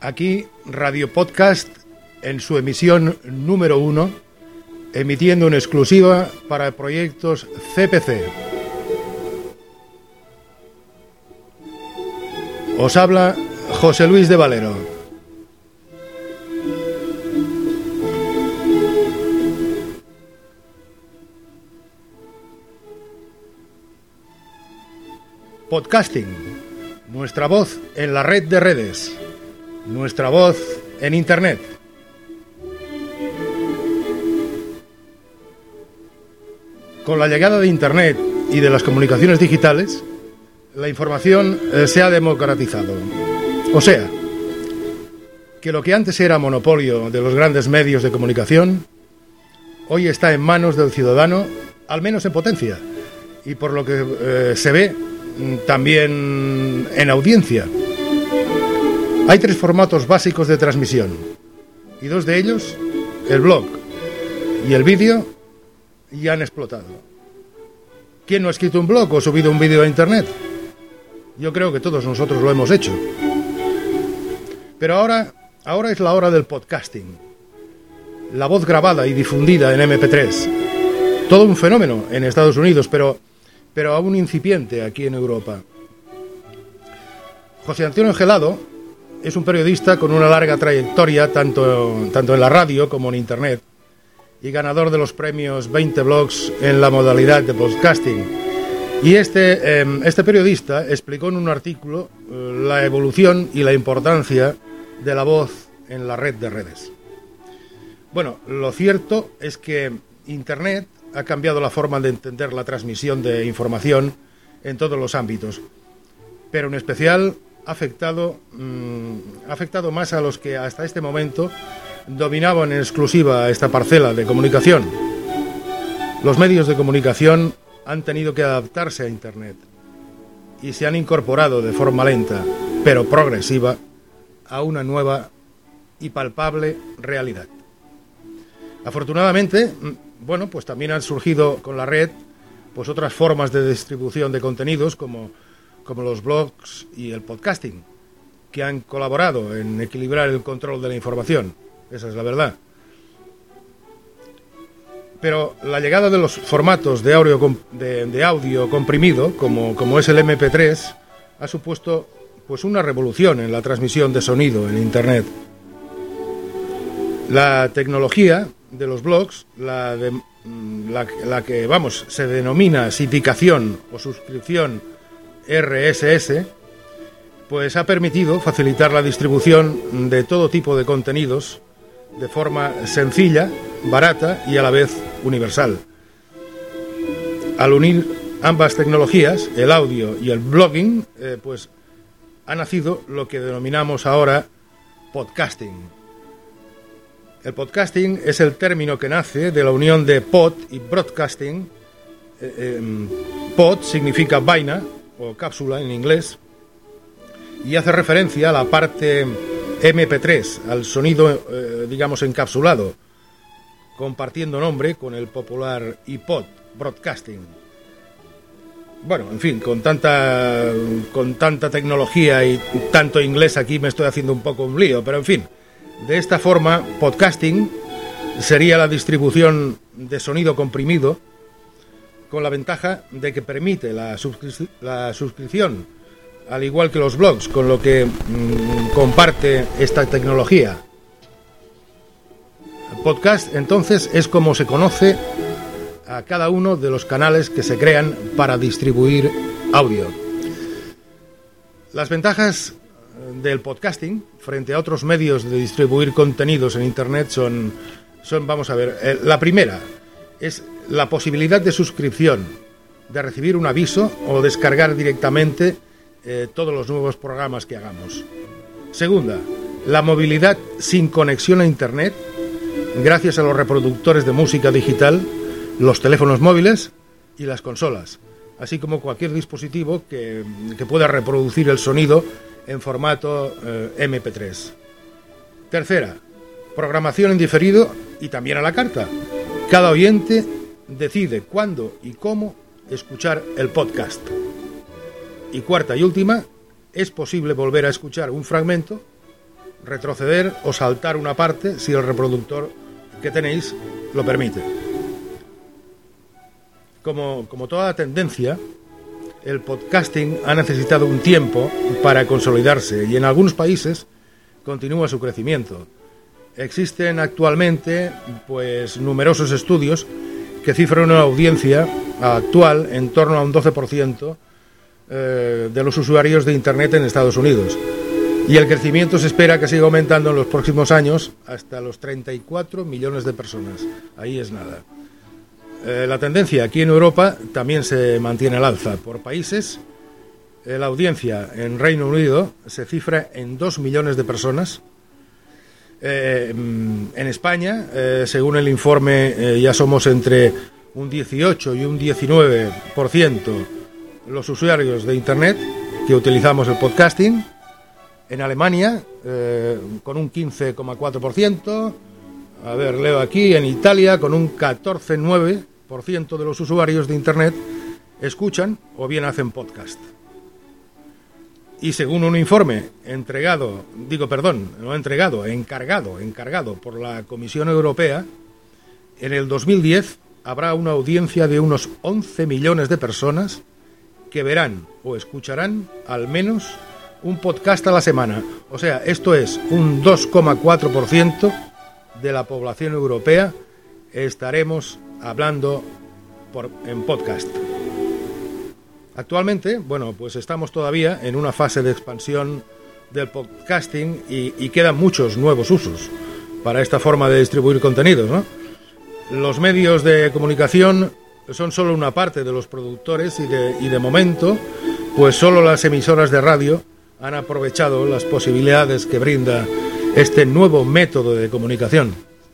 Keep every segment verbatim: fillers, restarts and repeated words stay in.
Aquí Radio Podcast en su emisión número uno, emitiendo en exclusiva para proyectos C P C. Os habla José Luis de Valero. Podcasting, nuestra voz en la red de redes, nuestra voz en Internet. Con la llegada de Internet y de las comunicaciones digitales, la información eh, se ha democratizado. O sea, que lo que antes era monopolio de los grandes medios de comunicación, hoy está en manos del ciudadano, al menos en potencia, y por lo que eh, se ve, también en audiencia. Hay tres formatos básicos de transmisión, y dos de ellos, el blog y el vídeo, ya han explotado. ¿Quién no ha escrito un blog o subido un vídeo a Internet? Yo creo que todos nosotros lo hemos hecho. Pero ahora, ahora es la hora del podcasting. La voz grabada y difundida en eme pe tres. Todo un fenómeno en Estados Unidos, pero, pero aún incipiente aquí en Europa. José Antonio Gelado es un periodista con una larga trayectoria tanto, tanto en la radio como en Internet, y ganador de los premios veinte blogs en la modalidad de podcasting. Y este, eh, este periodista explicó en un artículo eh, la evolución y la importancia de la voz en la red de redes. Bueno, lo cierto es que Internet ha cambiado la forma de entender la transmisión de información en todos los ámbitos, pero en especial ha afectado, mmm, ha afectado más a los que hasta este momento dominaban en exclusiva esta parcela de comunicación. Los medios de comunicación han tenido que adaptarse a Internet y se han incorporado de forma lenta, pero progresiva, a una nueva y palpable realidad. Afortunadamente, bueno, pues también han surgido con la red pues otras formas de distribución de contenidos como, como los blogs y el podcasting, que han colaborado en equilibrar el control de la información. Esa es la verdad. Pero la llegada de los formatos de audio, de, de audio comprimido, como, como es el eme pe tres, ha supuesto pues una revolución en la transmisión de sonido en Internet. La tecnología de los blogs, la, de, la, la que vamos se denomina sindicación o suscripción erre ese ese, pues ha permitido facilitar la distribución de todo tipo de contenidos de forma sencilla, barata y a la vez universal. Al unir ambas tecnologías, el audio y el blogging, eh, pues ha nacido lo que denominamos ahora podcasting. El podcasting es el término que nace de la unión de pod y broadcasting. Eh, eh, pod significa vaina o cápsula en inglés y hace referencia a la parte eme pe tres, al sonido, eh, digamos, encapsulado, compartiendo nombre con el popular iPod, broadcasting. Bueno, en fin, con tanta, con tanta tecnología y tanto inglés aquí me estoy haciendo un poco un lío, pero en fin, de esta forma, podcasting sería la distribución de sonido comprimido, con la ventaja de que permite la, suscri- la suscripción, al igual que los blogs, con lo que mmm, comparte esta tecnología. El podcast, entonces, es como se conoce a cada uno de los canales que se crean para distribuir audio. Las ventajas del podcasting frente a otros medios de distribuir contenidos en Internet son, son vamos a ver, eh, la primera es la posibilidad de suscripción, de recibir un aviso o descargar directamente Eh, todos los nuevos programas que hagamos. Segunda, la movilidad sin conexión a Internet, gracias a los reproductores de música digital, los teléfonos móviles y las consolas, así como cualquier dispositivo que, que pueda reproducir el sonido en formato eh, eme pe tres. Tercera, programación en diferido y también a la carta. Cada oyente decide cuándo y cómo escuchar el podcast. Y cuarta y última, es posible volver a escuchar un fragmento retroceder o saltar una parte si el reproductor que tenéis lo permite. Como, como toda tendencia, el podcasting ha necesitado un tiempo para consolidarse y en algunos países continúa su crecimiento. Existen actualmente pues numerosos estudios que cifran una audiencia actual en torno a un doce por ciento eh, de los usuarios de Internet en Estados Unidos. Y el crecimiento se espera que siga aumentando en los próximos años hasta los treinta y cuatro millones de personas. Ahí es nada. Eh, la tendencia aquí en Europa también se mantiene al alza. Por países, eh, la audiencia en Reino Unido se cifra en dos millones de personas. Eh, en España, eh, según el informe, eh, ya somos entre un dieciocho y un diecinueve por ciento los usuarios de Internet que utilizamos el podcasting. En Alemania, eh, con un quince coma cuatro por ciento. A ver, leo aquí, en Italia, con un catorce coma nueve por ciento de los usuarios de Internet escuchan o bien hacen podcast. Y según un informe entregado, digo, perdón, no entregado, encargado, encargado por la Comisión Europea, en el dos mil diez habrá una audiencia de unos once millones de personas que verán o escucharán al menos un podcast a la semana. O sea, esto es un dos coma cuatro por ciento de la población europea. Estaremos hablando por, en podcast. Actualmente, bueno, pues estamos todavía en una fase de expansión del podcasting y, y quedan muchos nuevos usos para esta forma de distribuir contenidos, ¿no? Los medios de comunicación son solo una parte de los productores y de, y de momento, pues solo las emisoras de radio han aprovechado las posibilidades que brinda este nuevo método de comunicación.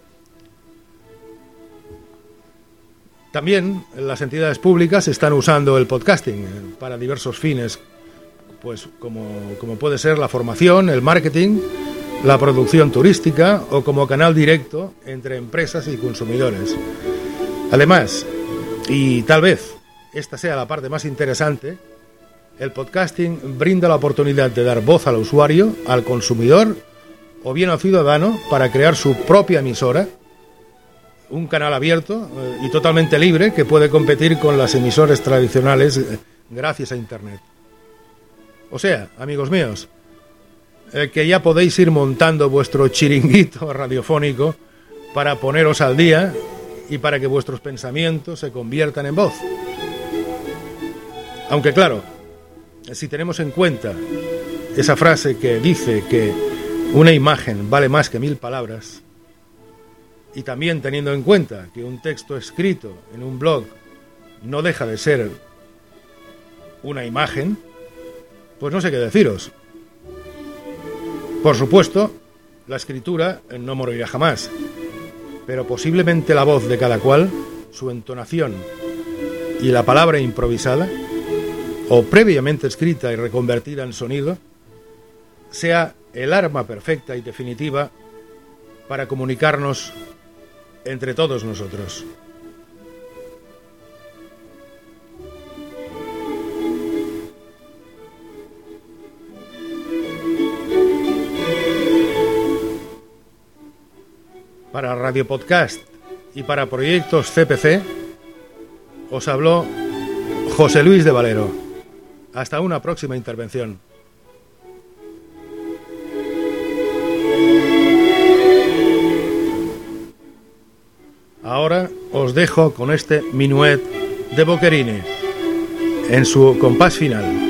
También las entidades públicas están usando el podcasting para diversos fines, pues como, como puede ser la formación, el marketing, la producción turística o como canal directo entre empresas y consumidores. Además, y tal vez esta sea la parte más interesante, el podcasting brinda la oportunidad de dar voz al usuario, al consumidor o bien al ciudadano para crear su propia emisora, un canal abierto eh, y totalmente libre que puede competir con las emisoras tradicionales eh, gracias a Internet. O sea, amigos míos, eh, que ya podéis ir montando vuestro chiringuito radiofónico para poneros al día y para que vuestros pensamientos se conviertan en voz. Aunque claro, si tenemos en cuenta esa frase que dice que una imagen vale más que mil palabras, y también teniendo en cuenta que un texto escrito en un blog no deja de ser una imagen, pues no sé qué deciros. Por supuesto, la escritura no morirá jamás, pero posiblemente la voz de cada cual, su entonación y la palabra improvisada, o previamente escrita y reconvertida en sonido, sea el arma perfecta y definitiva para comunicarnos entre todos nosotros. Para Radio Podcast y para proyectos C P C, os habló José Luis de Valero. Hasta una próxima intervención. Ahora os dejo con este minuet de Boccherini en su compás final.